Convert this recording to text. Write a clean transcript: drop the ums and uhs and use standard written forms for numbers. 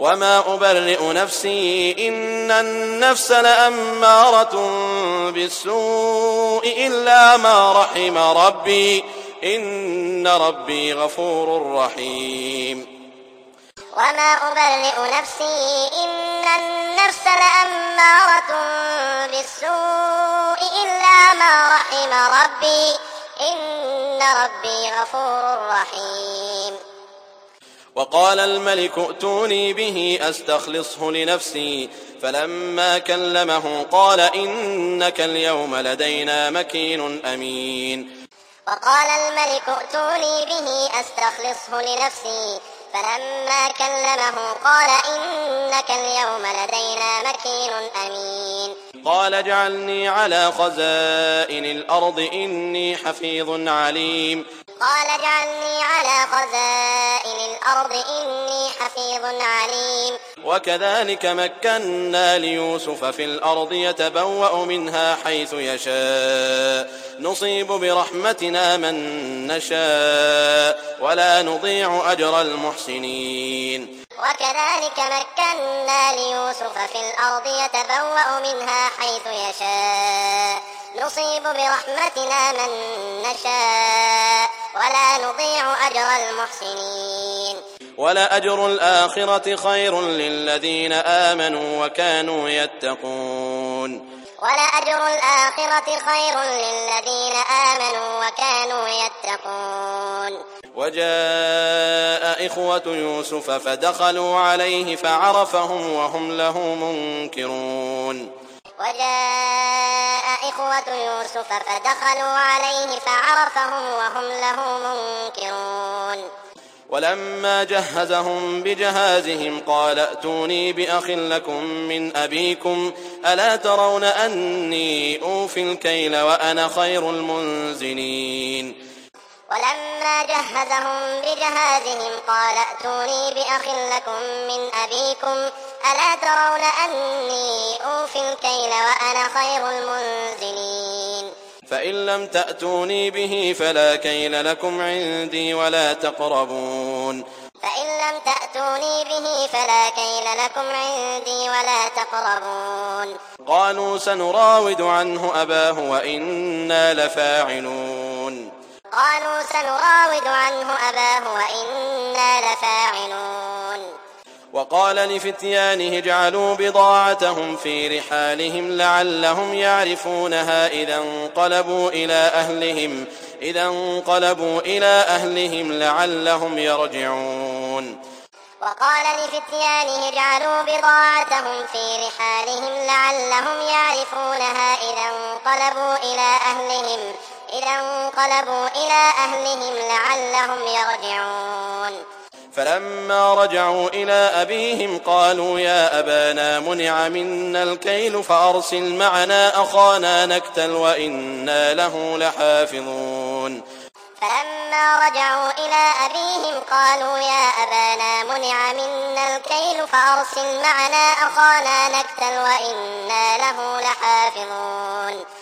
وما أبرئ نفسي إن النفس لأمارة بالسوء إلا ما رحم ربي إن ربي غفور رحيم وما أبرئ نفسي إن النفس لأمارة بالسوء إلا ما رحم ربي إن ربي غفور رحيم وقال الملك ائتوني به أستخلصه لنفسي فلما كلمه قال إنك اليوم لدينا مكين أمين وقال الملك ائتوني به أستخلصه لنفسي فلما كلمه قال إنك اليوم لدينا مكين أمين قال اجعلني على خزائن الأرض إني حفيظ عليم قال اجعلني على خزائن الأرض إني حفيظ عليم وكذلك مكنا ليوسف في الأرض يتبوأ منها حيث يشاء نصيب برحمتنا من نشاء ولا نضيع أجر المحسنين وكذلك مكنا ليوسف في الأرض يتبوأ منها حيث يشاء نصيب برحمتنا من نشاء ولا نضيع أجر المحسنين ولأجر الآخرة خير للذين آمنوا وكانوا يتقون ولأجر الآخرة خير للذين آمنوا وكانوا يتقون وجاء إخوة يوسف فدخلوا عليه فعرفهم وهم له منكرون وجاء إخوة يوسف فدخلوا عليه فعرفهم وهم له منكرون ولما جهزهم بجهازهم قال ائتوني بأخ لكم من أبيكم ألا ترون أني أوفي الكيل وأنا خير المنزلين ولما جهزهم بجهازهم قال ائتوني بأخ لكم من أبيكم ألا ترون أني أوفي الكيل وأنا خير المنزلين فإن لم تأتوني به فلا كيل لكم عندي ولا تقربون فإن لم تأتوني به فلا كيل لكم عندي ولا تقربون قالوا سنراود عنه أباه وإنا لفاعلون قالوا سنراود عنه أباه وإنا لفاعلون وقال لفتيانه اجعلوا بضاعتهم في رحالهم لعلهم يعرفونها إذا انقلبوا إلى أهلهم لعلهم يرجعون وقال لفتيانه اجعلوا بضاعتهم في رحالهم لعلهم يعرفونها إذا انقلبوا إلى أهلهم لعلهم يرجعون فلما رجعوا إلى أبيهم قالوا يا أبانا منع منا الكيل فأرسل معنا أخانا نكتل وإنا له لحافظون فلما رجعوا إلى أبيهم قالوا يا أبانا منع منا الكيل فأرسل معنا أخانا نكتل وإنا له لحافظون